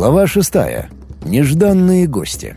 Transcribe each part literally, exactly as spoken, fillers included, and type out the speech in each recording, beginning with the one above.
Глава шестая. Нежданные гости.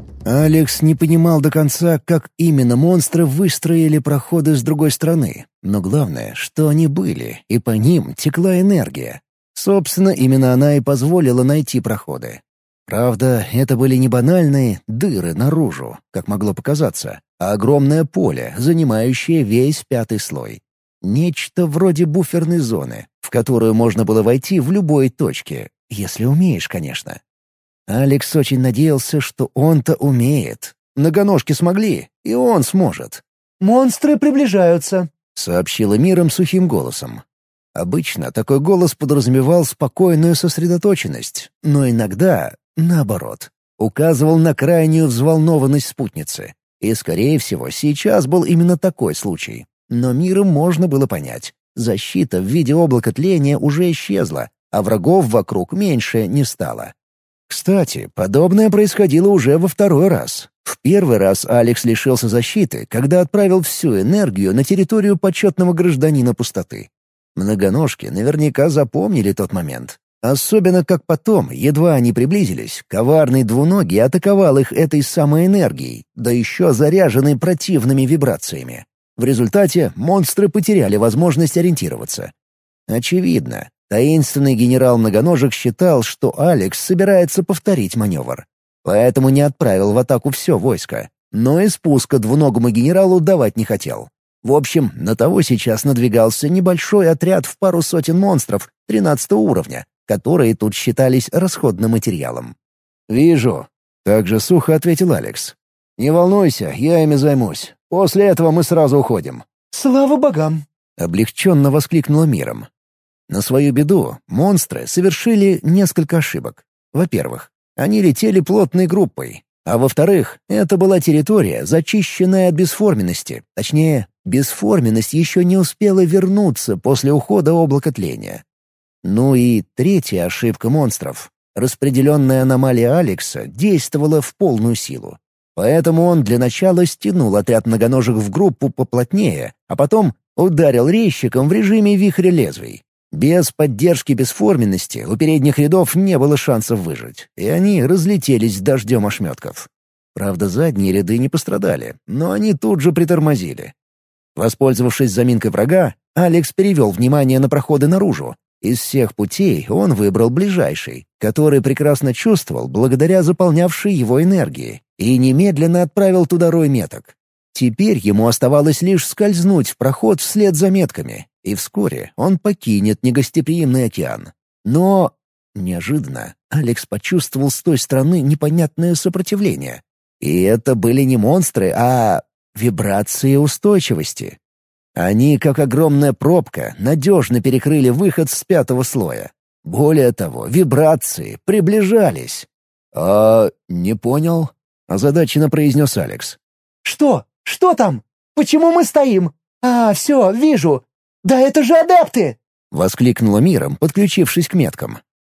Алекс не понимал до конца, как именно монстры выстроили проходы с другой стороны, но главное, что они были, и по ним текла энергия. Собственно, именно она и позволила найти проходы. Правда, это были не банальные дыры наружу, как могло показаться, а огромное поле, занимающее весь пятый слой. Нечто вроде буферной зоны, в которую можно было войти в любой точке, если умеешь, конечно. Алекс очень надеялся, что он-то умеет. Многоножки смогли, и он сможет. «Монстры приближаются», — сообщила миром сухим голосом. Обычно такой голос подразумевал спокойную сосредоточенность, но иногда, наоборот, указывал на крайнюю взволнованность спутницы. И, скорее всего, сейчас был именно такой случай. Но миром можно было понять. Защита в виде облака тления уже исчезла, а врагов вокруг меньше не стало. Кстати, подобное происходило уже во второй раз. В первый раз Алекс лишился защиты, когда отправил всю энергию на территорию почетного гражданина пустоты. Многоножки наверняка запомнили тот момент. Особенно как потом, едва они приблизились, коварный двуногий атаковал их этой самой энергией, да еще заряженной противными вибрациями. В результате монстры потеряли возможность ориентироваться. Очевидно, таинственный генерал Многоножек считал, что Алекс собирается повторить маневр. Поэтому не отправил в атаку все войско, но и спуска двуногому генералу давать не хотел. В общем, на того сейчас надвигался небольшой отряд в пару сотен монстров тринадцатого уровня, которые тут считались расходным материалом. «Вижу», — также сухо ответил Алекс. «Не волнуйся, я ими займусь. После этого мы сразу уходим». «Слава богам!» — облегченно воскликнула миром. На свою беду монстры совершили несколько ошибок. Во-первых, они летели плотной группой, а во-вторых, это была территория, зачищенная от бесформенности, точнее, бесформенность еще не успела вернуться после ухода облака тления. Ну и третья ошибка монстров. Распределенная аномалия Алекса действовала в полную силу. Поэтому он для начала стянул отряд многоножек в группу поплотнее, а потом ударил резчиком в режиме вихря лезвий. Без поддержки бесформенности у передних рядов не было шансов выжить, и они разлетелись дождем ошметков. Правда, задние ряды не пострадали, но они тут же притормозили. Воспользовавшись заминкой врага, Алекс перевел внимание на проходы наружу. Из всех путей он выбрал ближайший, который прекрасно чувствовал благодаря заполнявшей его энергии, и немедленно отправил туда рой меток. Теперь ему оставалось лишь скользнуть в проход вслед за метками, и вскоре он покинет негостеприимный океан. Но неожиданно Алекс почувствовал с той стороны непонятное сопротивление. И это были не монстры, а вибрации устойчивости. Они, как огромная пробка, надежно перекрыли выход с пятого слоя. Более того, вибрации приближались. «А, не понял», — озадаченно произнес Алекс. «Что? Что там? Почему мы стоим? А, все, вижу. Да это же адепты!» — воскликнула миром, подключившись к меткам.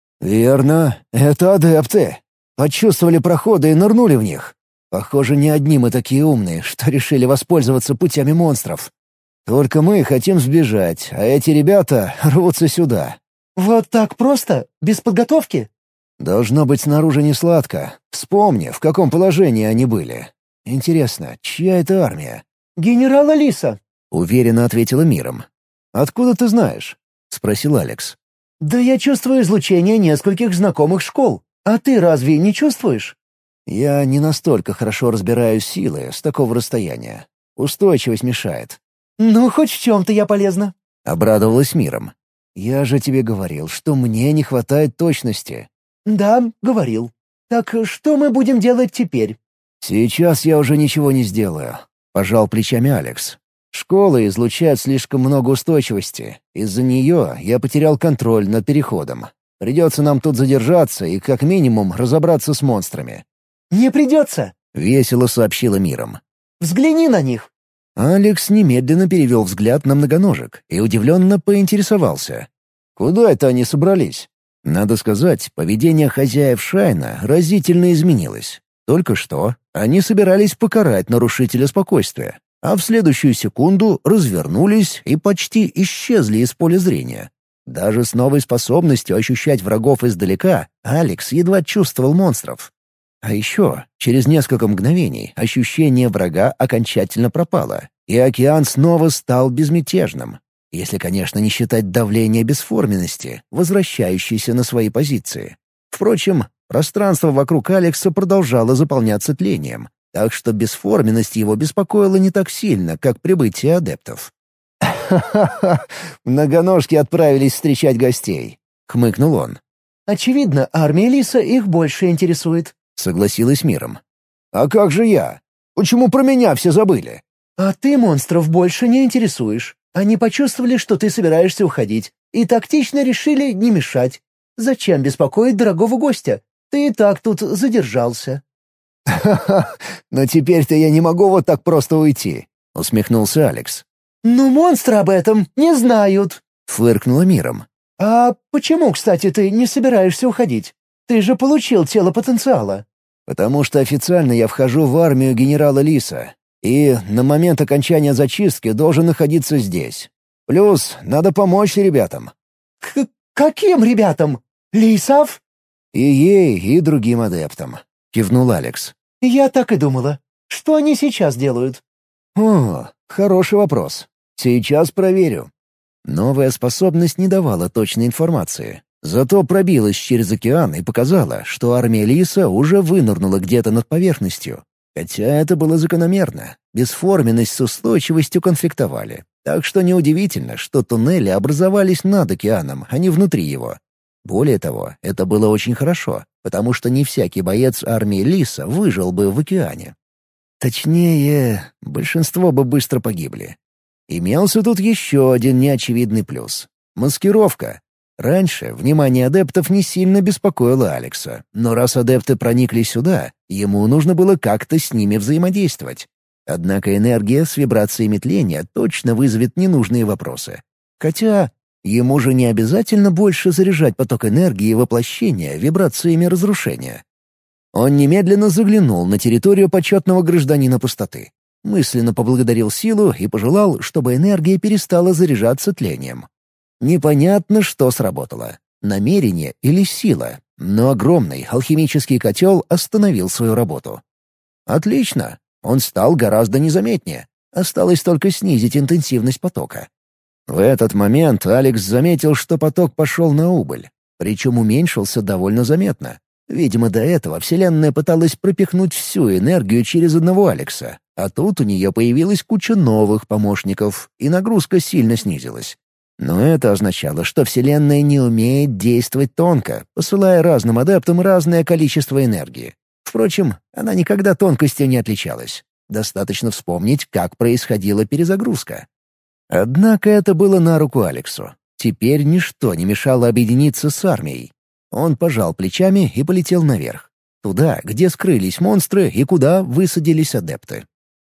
«Верно, это адепты. Почувствовали проходы и нырнули в них. Похоже, не одни мы такие умные, что решили воспользоваться путями монстров. Только мы хотим сбежать, а эти ребята рвутся сюда». «Вот так просто? Без подготовки?» «Должно быть снаружи не сладко. Вспомни, в каком положении они были. Интересно, чья это армия?» «Генерала Лиса», — уверенно ответила миром. «Откуда ты знаешь?» — спросил Алекс. «Да я чувствую излучение нескольких знакомых школ. А ты разве не чувствуешь?» «Я не настолько хорошо разбираю силы с такого расстояния. Устойчивость мешает». «Ну, хоть в чем-то я полезна», — обрадовалась миром. «Я же тебе говорил, что мне не хватает точности». «Да, говорил. Так что мы будем делать теперь?» «Сейчас я уже ничего не сделаю», — пожал плечами Алекс. «Школа излучает слишком много устойчивости. Из-за нее я потерял контроль над переходом. Придется нам тут задержаться и как минимум разобраться с монстрами». «Не придется», — весело сообщила миром. «Взгляни на них». Алекс немедленно перевел взгляд на многоножек и удивленно поинтересовался. «Куда это они собрались?» Надо сказать, поведение хозяев Шайна разительно изменилось. Только что они собирались покарать нарушителя спокойствия, а в следующую секунду развернулись и почти исчезли из поля зрения. Даже с новой способностью ощущать врагов издалека Алекс едва чувствовал монстров. А еще, через несколько мгновений, ощущение врага окончательно пропало, и океан снова стал безмятежным. Если, конечно, не считать давления бесформенности, возвращающейся на свои позиции. Впрочем, пространство вокруг Алекса продолжало заполняться тлением, так что бесформенность его беспокоила не так сильно, как прибытие адептов. «Ха-ха-ха! Многоножки отправились встречать гостей!» — хмыкнул он. «Очевидно, армия Лиса их больше интересует», — согласилась Миром. «А как же я? Почему про меня все забыли?» «А ты монстров больше не интересуешь. Они почувствовали, что ты собираешься уходить, и тактично решили не мешать. Зачем беспокоить дорогого гостя? Ты и так тут задержался». «Ха-ха! Но теперь-то я не могу вот так просто уйти», — усмехнулся Алекс. «Ну, монстры об этом не знают», — фыркнула Миром. «А почему, кстати, ты не собираешься уходить? Ты же получил тело потенциала». «Потому что официально я вхожу в армию генерала Лиса, и на момент окончания зачистки должен находиться здесь. Плюс надо помочь ребятам». К «Каким ребятам? Лисов?» «И ей, и другим адептам», — кивнул Алекс. «Я так и думала. Что они сейчас делают?» «О, хороший вопрос. Сейчас проверю». Новая способность не давала точной информации. Зато пробилась через океан и показала, что армия Лиса уже вынырнула где-то над поверхностью. Хотя это было закономерно. Бесформенность с устойчивостью конфликтовали. Так что неудивительно, что туннели образовались над океаном, а не внутри его. Более того, это было очень хорошо, потому что не всякий боец армии Лиса выжил бы в океане. Точнее, большинство бы быстро погибли. Имелся тут еще один неочевидный плюс — маскировка. Раньше внимание адептов не сильно беспокоило Алекса, но раз адепты проникли сюда, ему нужно было как-то с ними взаимодействовать. Однако энергия с вибрациями тления точно вызовет ненужные вопросы. Хотя ему же не обязательно больше заряжать поток энергии воплощения вибрациями разрушения. Он немедленно заглянул на территорию почетного гражданина пустоты. Мысленно поблагодарил силу и пожелал, чтобы энергия перестала заряжаться тлением. Непонятно, что сработало — намерение или сила, но огромный алхимический котел остановил свою работу. Отлично, он стал гораздо незаметнее. Осталось только снизить интенсивность потока. В этот момент Алекс заметил, что поток пошел на убыль, причем уменьшился довольно заметно. Видимо, до этого Вселенная пыталась пропихнуть всю энергию через одного Алекса, а тут у нее появилась куча новых помощников, и нагрузка сильно снизилась. Но это означало, что Вселенная не умеет действовать тонко, посылая разным адептам разное количество энергии. Впрочем, она никогда тонкостью не отличалась. Достаточно вспомнить, как происходила перезагрузка. Однако это было на руку Алексу. Теперь ничто не мешало объединиться с армией. Он пожал плечами и полетел наверх. Туда, где скрылись монстры и куда высадились адепты.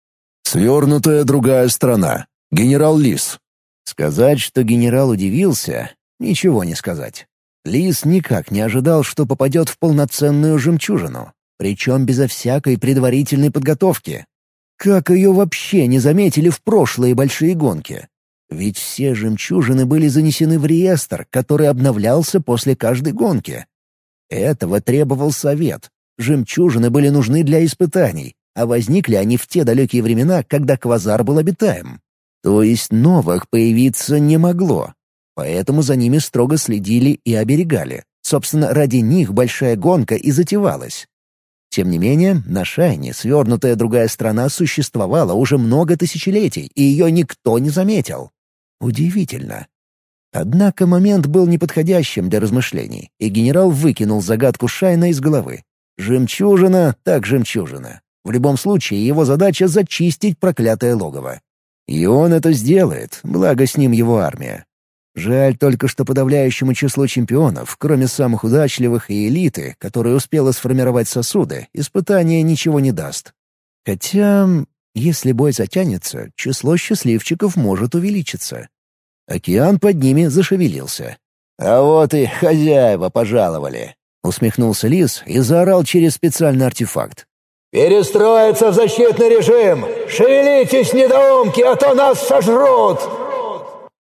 «Свернутая другая страна. Генерал Лис». Сказать, что генерал удивился, ничего не сказать. Лис никак не ожидал, что попадет в полноценную жемчужину, причем безо всякой предварительной подготовки. Как ее вообще не заметили в прошлые большие гонки? Ведь все жемчужины были занесены в реестр, который обновлялся после каждой гонки. Этого требовал совет. Жемчужины были нужны для испытаний, а возникли они в те далекие времена, когда Квазар был обитаем. То есть новых появиться не могло. Поэтому за ними строго следили и оберегали. Собственно, ради них большая гонка и затевалась. Тем не менее, на Шайне свернутая другая страна существовала уже много тысячелетий, и ее никто не заметил. Удивительно. Однако момент был неподходящим для размышлений, и генерал выкинул загадку Шайна из головы. Жемчужина так жемчужина. В любом случае, его задача — зачистить проклятое логово. И он это сделает, благо с ним его армия. Жаль только, что подавляющему числу чемпионов, кроме самых удачливых и элиты, которая успела сформировать сосуды, испытание ничего не даст. Хотя, если бой затянется, число счастливчиков может увеличиться. Океан под ними зашевелился. «А вот и хозяева пожаловали», — усмехнулся Лис и заорал через специальный артефакт. «Перестроиться в защитный режим! Шевелитесь, недоумки, а то нас сожрут!»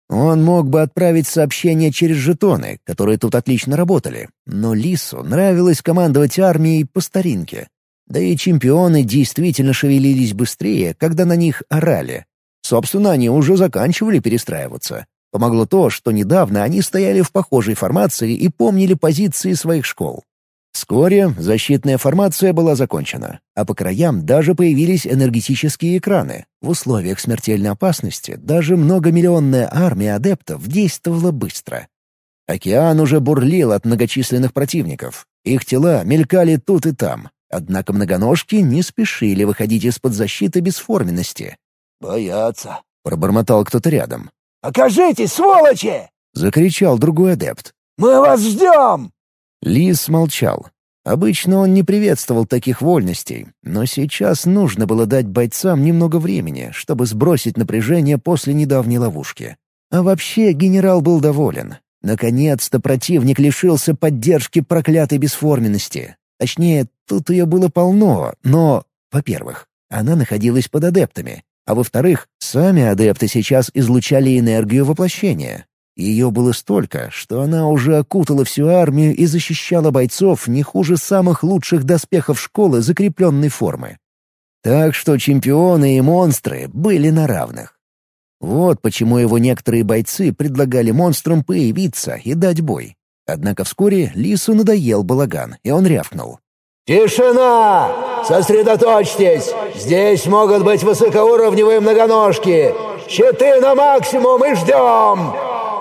Он мог бы отправить сообщение через жетоны, которые тут отлично работали, но Лису нравилось командовать армией по старинке. Да и чемпионы действительно шевелились быстрее, когда на них орали. Собственно, они уже заканчивали перестраиваться. Помогло то, что недавно они стояли в похожей формации и помнили позиции своих школ. Вскоре защитная формация была закончена, а по краям даже появились энергетические экраны. В условиях смертельной опасности даже многомиллионная армия адептов действовала быстро. Океан уже бурлил от многочисленных противников. Их тела мелькали тут и там. Однако многоножки не спешили выходить из-под защиты бесформенности. «Боятся», — пробормотал кто-то рядом. «Окажитесь, сволочи!» — закричал другой адепт. «Мы вас ждем!» Лис молчал. Обычно он не приветствовал таких вольностей, но сейчас нужно было дать бойцам немного времени, чтобы сбросить напряжение после недавней ловушки. А вообще генерал был доволен. Наконец-то противник лишился поддержки проклятой бесформенности. Точнее, тут ее было полно, но, во-первых, она находилась под адептами, а во-вторых, сами адепты сейчас излучали энергию воплощения. Ее было столько, что она уже окутала всю армию и защищала бойцов не хуже самых лучших доспехов школы закрепленной формы. Так что чемпионы и монстры были на равных. Вот почему его некоторые бойцы предлагали монстрам появиться и дать бой. Однако вскоре Лису надоел балаган, и он рявкнул. «Тишина! Сосредоточьтесь! Здесь могут быть высокоуровневые многоножки! Щиты на максимум и ждем!»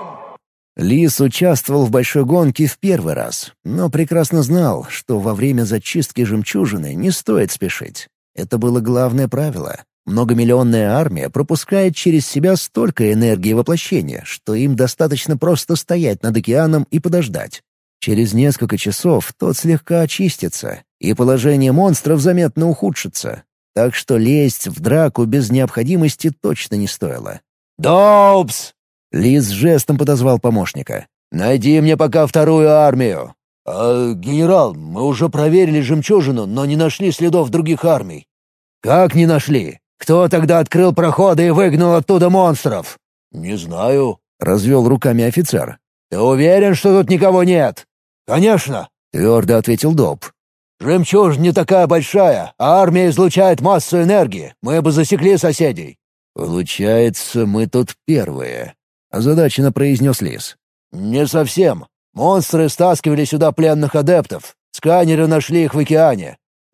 Лис участвовал в большой гонке в первый раз, но прекрасно знал, что во время зачистки жемчужины не стоит спешить. Это было главное правило. Многомиллионная армия пропускает через себя столько энергии воплощения, что им достаточно просто стоять над океаном и подождать. Через несколько часов тот слегка очистится, и положение монстров заметно ухудшится. Так что лезть в драку без необходимости точно не стоило. «Доупс!» Лис жестом подозвал помощника. «Найди мне пока вторую армию». «А, генерал, мы уже проверили жемчужину, но не нашли следов других армий». «Как не нашли? Кто тогда открыл проходы и выгнал оттуда монстров?» «Не знаю», — развел руками офицер. «Ты уверен, что тут никого нет?» «Конечно», — твердо ответил Доб. «Жемчужина не такая большая, а армия излучает массу энергии. Мы бы засекли соседей». «Получается, мы тут первые», — озадаченно произнес Лис. «Не совсем. Монстры стаскивали сюда пленных адептов. Сканеры нашли их в океане».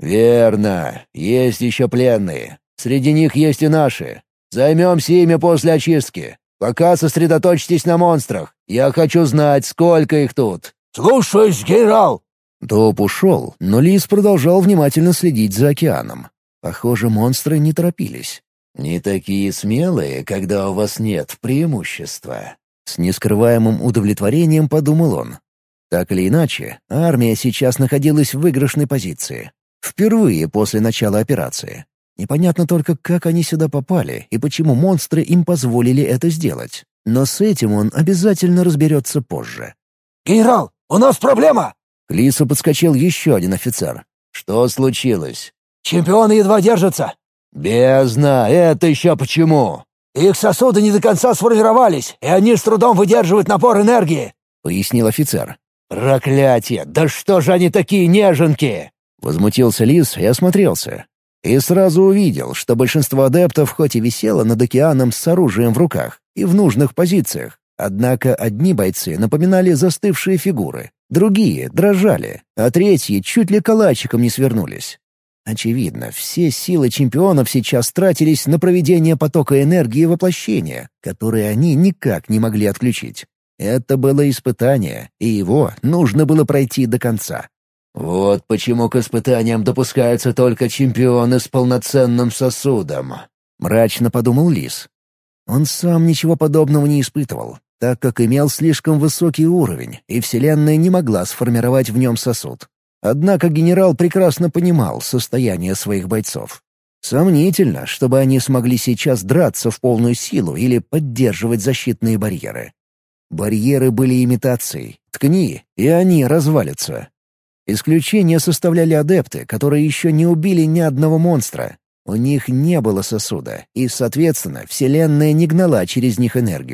«Верно. Есть еще пленные. Среди них есть и наши. Займемся ими после очистки. Пока сосредоточьтесь на монстрах. Я хочу знать, сколько их тут». «Слушаюсь, генерал!» Топ ушел, но Лис продолжал внимательно следить за океаном. Похоже, монстры не торопились. «Не такие смелые, когда у вас нет преимущества». С нескрываемым удовлетворением подумал он. Так или иначе, армия сейчас находилась в выигрышной позиции. Впервые после начала операции. Непонятно только, как они сюда попали и почему монстры им позволили это сделать. Но с этим он обязательно разберется позже. «Генерал, у нас проблема!» К Лису подскочил еще один офицер. «Что случилось?» «Чемпионы едва держатся». «Бездна! Это еще почему?» «Их сосуды не до конца сформировались, и они с трудом выдерживают напор энергии», — пояснил офицер. «Проклятие! Да что же они такие неженки!» Возмутился Лис и осмотрелся. И сразу увидел, что большинство адептов хоть и висело над океаном с оружием в руках и в нужных позициях, однако одни бойцы напоминали застывшие фигуры, другие дрожали, а третьи чуть ли калачиком не свернулись. Очевидно, все силы чемпионов сейчас тратились на проведение потока энергии воплощения, который они никак не могли отключить. Это было испытание, и его нужно было пройти до конца. Вот почему к испытаниям допускаются только чемпионы с полноценным сосудом, — мрачно подумал Лис. Он сам ничего подобного не испытывал, так как имел слишком высокий уровень, и Вселенная не могла сформировать в нем сосуд. Однако генерал прекрасно понимал состояние своих бойцов. Сомнительно, чтобы они смогли сейчас драться в полную силу или поддерживать защитные барьеры. Барьеры были имитацией, ткни, и они развалятся. Исключение составляли адепты, которые еще не убили ни одного монстра. У них не было сосуда, и, соответственно, Вселенная не гнала через них энергию.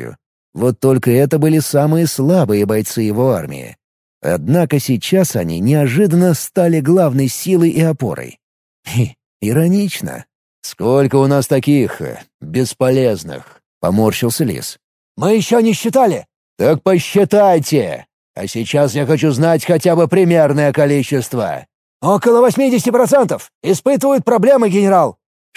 Вот только это были самые слабые бойцы его армии. Однако сейчас они неожиданно стали главной силой и опорой. Хе, иронично. «Сколько у нас таких э, бесполезных?» — поморщился Лис. «Мы еще не считали!» «Так посчитайте! А сейчас я хочу знать хотя бы примерное количество». «Около восьмидесяти процентов! Испытывают проблемы, генерал!»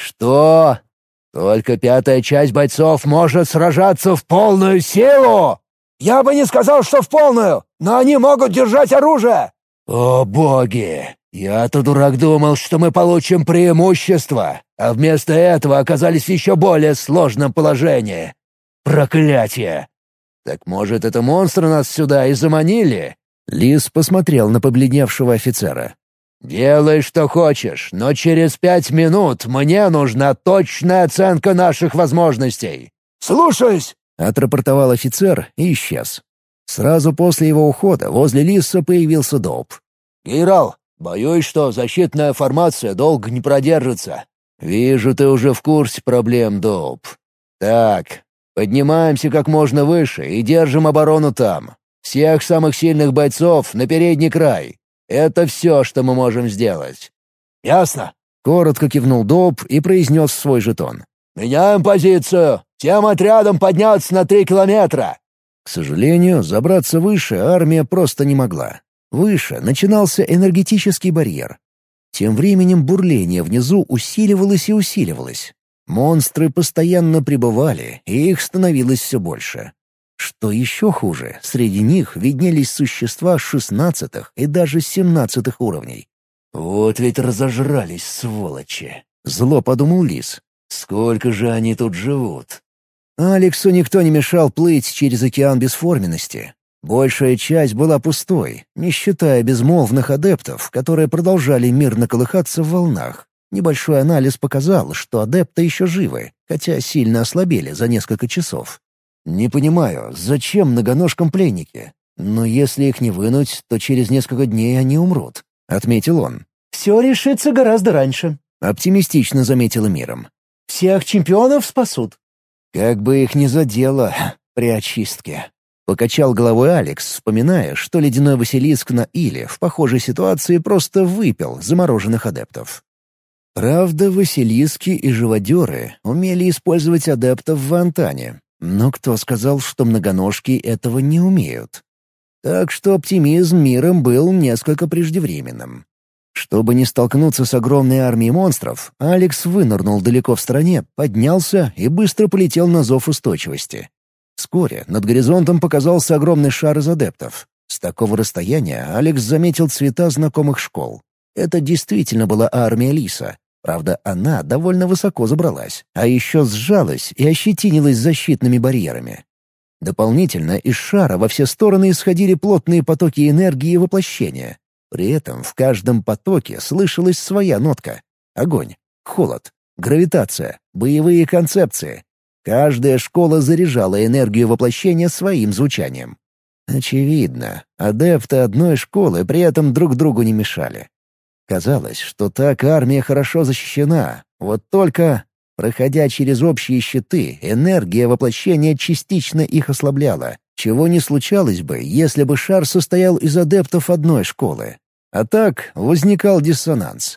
«Что? Только пятая часть бойцов может сражаться в полную силу?» «Я бы не сказал, что в полную, но они могут держать оружие!» «О боги! Я-то дурак думал, что мы получим преимущество, а вместо этого оказались в еще более сложном положении. Проклятие! Так может, это монстры нас сюда и заманили?» Лис посмотрел на побледневшего офицера. «Делай, что хочешь, но через пять минут мне нужна точная оценка наших возможностей». «Слушаюсь!» — отрапортовал офицер и исчез. Сразу после его ухода возле Лиса появился Доуп. «Генерал, боюсь, что защитная формация долго не продержится. Вижу, ты уже в курсе проблем, Доуп. Так, поднимаемся как можно выше и держим оборону там. Всех самых сильных бойцов на передний край. Это все, что мы можем сделать». «Ясно», — коротко кивнул Доуп и произнес свой жетон. «Меняем позицию. Всем отрядом подняться на три километра». К сожалению, забраться выше армия просто не могла. Выше начинался энергетический барьер. Тем временем бурление внизу усиливалось и усиливалось. Монстры постоянно прибывали, и их становилось все больше. Что еще хуже, среди них виднелись существа шестнадцатых и даже семнадцатых уровней. «Вот ведь разожрались, сволочи!» — зло подумал Лис. «Сколько же они тут живут?» Алексу никто не мешал плыть через океан бесформенности. Большая часть была пустой, не считая безмолвных адептов, которые продолжали мирно колыхаться в волнах. Небольшой анализ показал, что адепты еще живы, хотя сильно ослабели за несколько часов. Не понимаю, зачем многоножкам пленники? Но если их не вынуть, то через несколько дней они умрут, — отметил он. «Все решится гораздо раньше», — оптимистично заметила Миром. «Всех чемпионов спасут». «Как бы их ни задело при очистке», — покачал головой Алекс, вспоминая, что ледяной Василиск на Иле в похожей ситуации просто выпил замороженных адептов. Правда, Василиски и живодеры умели использовать адептов в Антане, но кто сказал, что многоножки этого не умеют? Так что оптимизм Миром был несколько преждевременным. Чтобы не столкнуться с огромной армией монстров, Алекс вынырнул далеко в стороне, поднялся и быстро полетел на зов устойчивости. Вскоре над горизонтом показался огромный шар из адептов. С такого расстояния Алекс заметил цвета знакомых школ. Это действительно была армия Лиса. Правда, она довольно высоко забралась, а еще сжалась и ощетинилась защитными барьерами. Дополнительно из шара во все стороны исходили плотные потоки энергии и воплощения. При этом в каждом потоке слышалась своя нотка — огонь, холод, гравитация, боевые концепции. Каждая школа заряжала энергию воплощения своим звучанием. Очевидно, адепты одной школы при этом друг другу не мешали. Казалось, что так армия хорошо защищена, вот только, проходя через общие щиты, энергия воплощения частично их ослабляла, чего не случалось бы, если бы шар состоял из адептов одной школы. А так возникал диссонанс.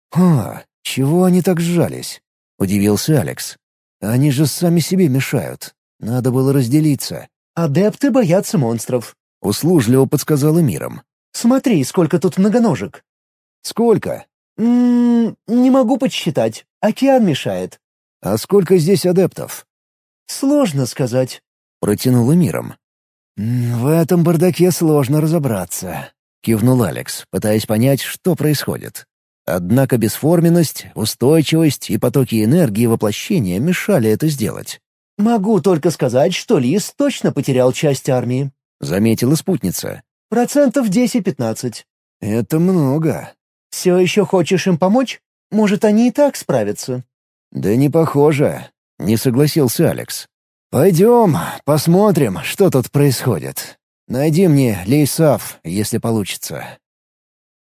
«А, чего они так сжались?» — удивился Алекс. «Они же сами себе мешают. Надо было разделиться». «Адепты боятся монстров», — услужливо подсказала Миром. «Смотри, сколько тут многоножек». «Сколько?» «М-м, не могу подсчитать. Океан мешает». «А сколько здесь адептов?» «Сложно сказать», — протянула Миром. «В этом бардаке сложно разобраться», — кивнул Алекс, пытаясь понять, что происходит. Однако бесформенность, устойчивость и потоки энергии воплощения мешали это сделать. «Могу только сказать, что Лис точно потерял часть армии», — заметила спутница. «Процентов десять-пятнадцать». «Это много». «Все еще хочешь им помочь? Может, они и так справятся?» «Да не похоже», — не согласился Алекс. «Пойдем, посмотрим, что тут происходит. Найди мне Лейсав, если получится».